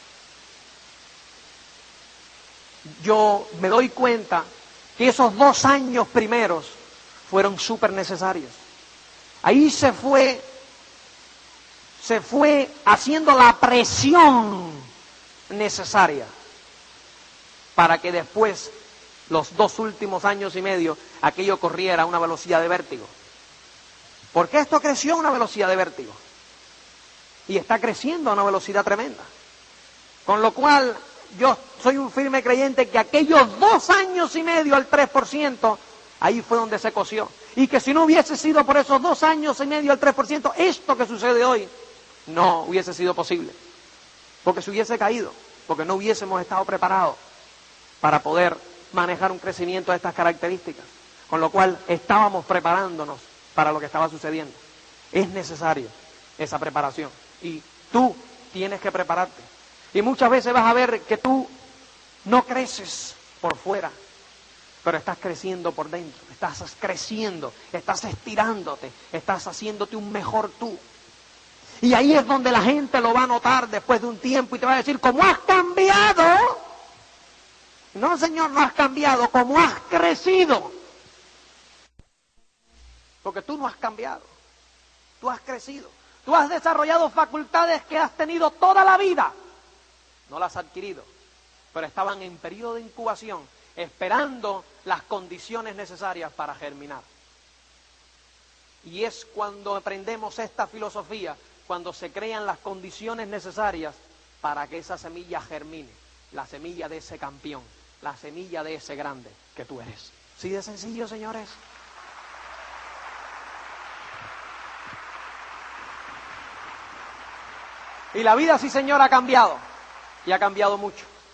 yo me doy cuenta que esos dos años primeros fueron súper necesarios. Ahí se fue, se fue haciendo la presión necesaria para que después, los dos últimos años y medio, aquello corriera a una velocidad de vértigo. Porque esto creció a una velocidad de vértigo. Y está creciendo a una velocidad tremenda. Con lo cual, yo soy un firme creyente que aquellos dos años y medio al tres por ciento, ahí fue donde se coció. Y que si no hubiese sido por esos dos años y medio al tres por ciento, esto que sucede hoy, no hubiese sido posible. Porque se hubiese caído, porque no hubiésemos estado preparados para poder manejar un crecimiento de estas características. Con lo cual, estábamos preparándonos para lo que estaba sucediendo. Es necesario esa preparación. Y tú tienes que prepararte. Y muchas veces vas a ver que tú no creces por fuera, pero estás creciendo por dentro, estás creciendo, estás estirándote, estás haciéndote un mejor tú. Y ahí es donde la gente lo va a notar después de un tiempo y te va a decir, ¿cómo has cambiado? No, señor, no has cambiado, ¿cómo has crecido? Porque tú no has cambiado, tú has crecido, tú has desarrollado facultades que has tenido toda la vida. No las has adquirido, pero estaban en periodo de incubación, esperando las condiciones necesarias para germinar. Y es cuando aprendemos esta filosofía, cuando se crean las condiciones necesarias para que esa semilla germine, la semilla de ese campeón, la semilla de ese grande que tú eres. ¿Sí de sencillo, señores? Y la vida, sí, señor, ha cambiado. Y ha cambiado mucho.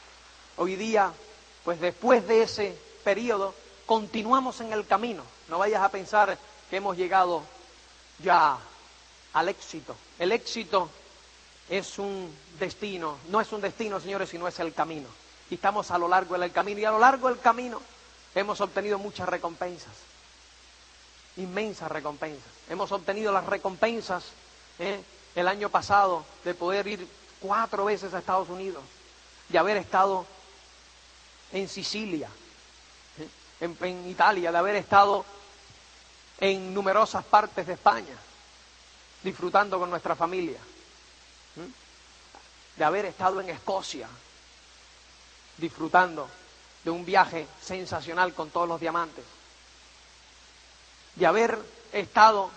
Hoy día, pues después de ese periodo, continuamos en el camino. No vayas a pensar que hemos llegado ya al éxito. El éxito es un destino, no es un destino, señores, sino es el camino. Y estamos a lo largo del camino, y a lo largo del camino hemos obtenido muchas recompensas, inmensas recompensas. Hemos obtenido las recompensas ¿eh? el año pasado de poder ir cuatro veces a Estados Unidos, de haber estado en Sicilia, ¿eh? en, en Italia, de haber estado en numerosas partes de España, disfrutando con nuestra familia, ¿eh? de haber estado en Escocia, disfrutando de un viaje sensacional con todos los diamantes, de haber estado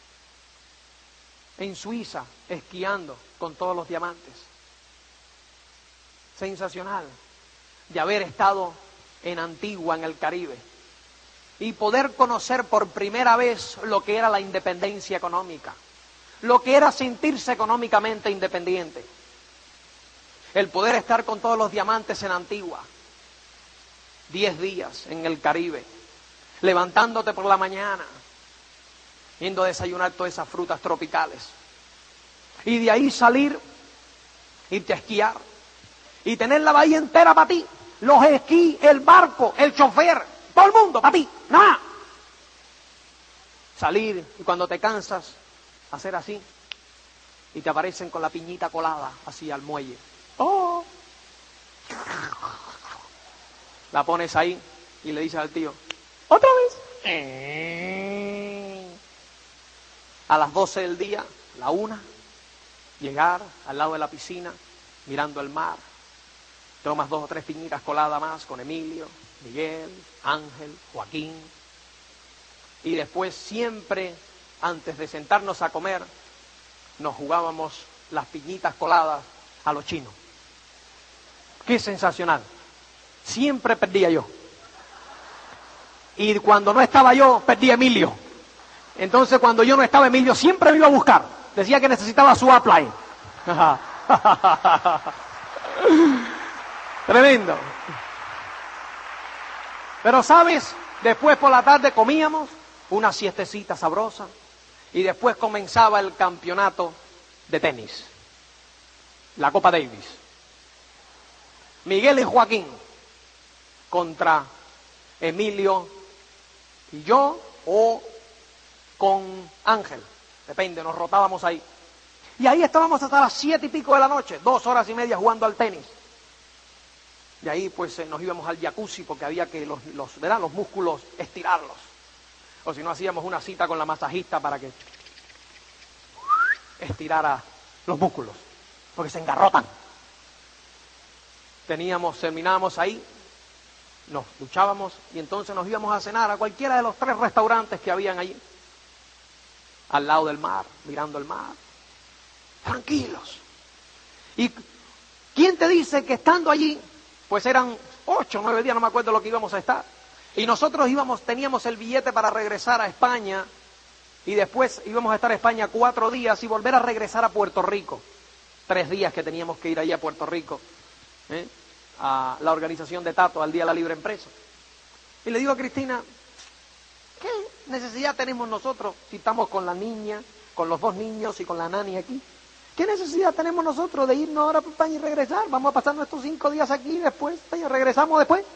en Suiza esquiando con todos los diamantes, sensacional, de haber estado en Antigua, en el Caribe, y poder conocer por primera vez lo que era la independencia económica, lo que era sentirse económicamente independiente, el poder estar con todos los diamantes en Antigua, diez días en el Caribe, levantándote por la mañana, yendo a desayunar todas esas frutas tropicales, y de ahí salir, irte a esquiar, y tener la bahía entera para ti, los esquís, el barco, el chofer, todo el mundo para ti, nada. Salir, y cuando te cansas, hacer así, y te aparecen con la piñita colada, así al muelle. ¡Oh! La pones ahí, y le dices al tío, ¿otra vez? Eh. A las doce del día, la una, llegar al lado de la piscina, mirando el mar, tomas dos o tres piñitas coladas más con Emilio, Miguel, Ángel, Joaquín, y después siempre, antes de sentarnos a comer, nos jugábamos las piñitas coladas a los chinos. ¡Qué sensacional! Siempre perdía yo. Y cuando no estaba yo, perdía Emilio. Entonces, cuando yo no estaba, Emilio siempre me iba a buscar. Decía que necesitaba su apply. Tremendo. Pero, ¿sabes? Después por la tarde comíamos una siestecita sabrosa y después comenzaba el campeonato de tenis, la Copa Davis. Miguel y Joaquín contra Emilio y yo, o con Ángel, depende, nos rotábamos ahí. Y ahí estábamos hasta las siete y pico de la noche, dos horas y media jugando al tenis. Y ahí pues eh, nos íbamos al jacuzzi porque había que los, los, ¿verdad? los músculos estirarlos. O si no, hacíamos una cita con la masajista para que estirara los músculos, porque se engarrotan. Teníamos, terminábamos ahí, nos duchábamos y entonces nos íbamos a cenar a cualquiera de los tres restaurantes que habían allí, al lado del mar, mirando el mar, tranquilos. ¿Y quién te dice que estando allí, pues eran ocho, nueve días, no me acuerdo lo que íbamos a estar, y nosotros íbamos, teníamos el billete para regresar a España, y después íbamos a estar en España cuatro días y volver a regresar a Puerto Rico, tres días que teníamos que ir allí a Puerto Rico, ¿eh? a la organización de Tato, al Día de la Libre Empresa. Y le digo a Cristina, ¿qué necesidad tenemos nosotros si estamos con la niña, con los dos niños y con la nani aquí? ¿Qué necesidad tenemos nosotros de irnos ahora para España y regresar? Vamos a pasar nuestros cinco días aquí y después y regresamos después.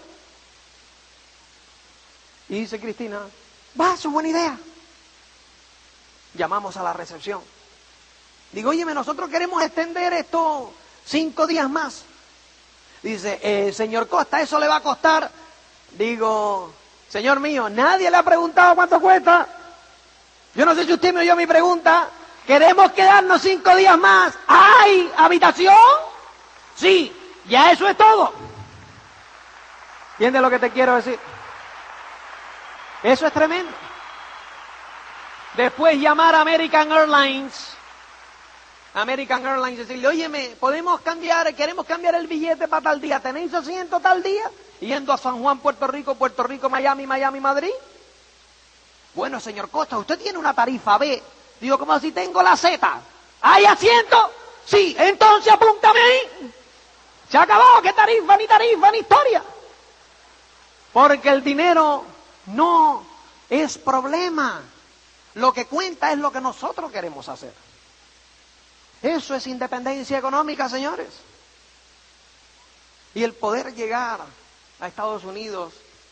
Y dice Cristina, va, es una buena idea. Llamamos a la recepción. Digo, óyeme, nosotros queremos extender esto cinco días más. Dice, eh, señor Costa, ¿eso le va a costar? Digo, señor mío, nadie le ha preguntado cuánto cuesta. Yo no sé si usted me oyó mi pregunta. ¿Queremos quedarnos cinco días más? ¿Hay habitación? Sí, ya eso es todo. ¿Entiendes lo que te quiero decir? Eso es tremendo. Después llamar a American Airlines. American Airlines, decirle, óyeme, podemos cambiar, queremos cambiar el billete para tal día, ¿tenéis asiento tal día? Yendo a San Juan, Puerto Rico, Puerto Rico, Miami, Miami, Madrid. Bueno, señor Costa, usted tiene una tarifa B. Digo, como si tengo la Z. ¿Hay asiento? Sí, entonces apúntame ahí. Se acabó, qué tarifa, ni tarifa, ni historia. Porque el dinero no es problema. Lo que cuenta es lo que nosotros queremos hacer. Eso es independencia económica, señores. Y el poder llegar a Estados Unidos,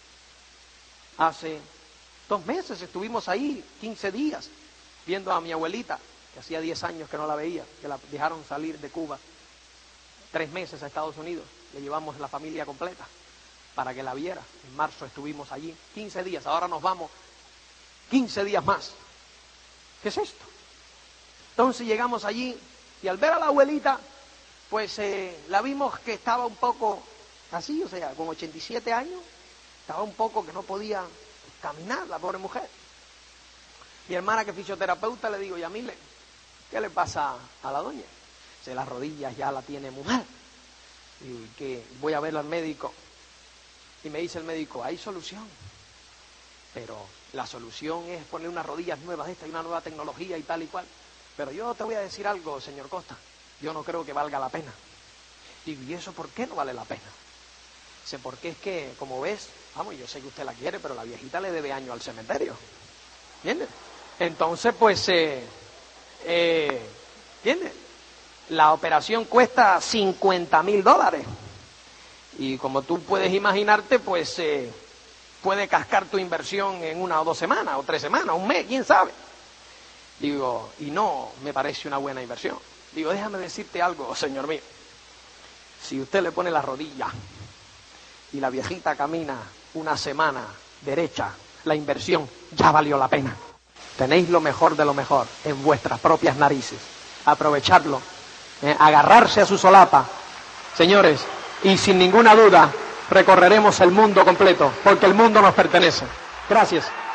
hace dos meses estuvimos ahí, quince días, viendo a mi abuelita, que hacía diez años que no la veía, que la dejaron salir de Cuba, tres meses a Estados Unidos, le llevamos la familia completa para que la viera. En marzo estuvimos allí, quince días, ahora nos vamos quince días más. ¿Qué es esto? Entonces llegamos allí y al ver a la abuelita, pues eh, la vimos que estaba un poco así, o sea, con ochenta y siete años, estaba un poco que no podía caminar, la pobre mujer. Mi hermana, que es fisioterapeuta, le digo, Yamile, ¿qué le pasa a la doña? Dice, las rodillas ya la tiene muy mal. Y que voy a verla al médico. Y me dice el médico, hay solución. Pero la solución es poner unas rodillas nuevas, esta y una nueva tecnología y tal y cual. Pero yo te voy a decir algo, señor Costa, yo no creo que valga la pena. Digo, ¿y eso por qué no vale la pena? Dice, porque es que, como ves, vamos, yo sé que usted la quiere, pero la viejita le debe años al cementerio. ¿Entiendes? Entonces, pues, eh, eh, ¿entiendes? La operación cuesta cincuenta mil dólares. Y como tú puedes imaginarte, pues, eh, puede cascar tu inversión en una o dos semanas, o tres semanas, un mes, quién sabe. Digo, y no me parece una buena inversión. Digo, déjame decirte algo, señor mío. Si usted le pone la rodilla y la viejita camina una semana derecha, la inversión ya valió la pena. Tenéis lo mejor de lo mejor en vuestras propias narices. Aprovecharlo, eh, agarrarse a su solapa, señores, y sin ninguna duda recorreremos el mundo completo, porque el mundo nos pertenece. Gracias.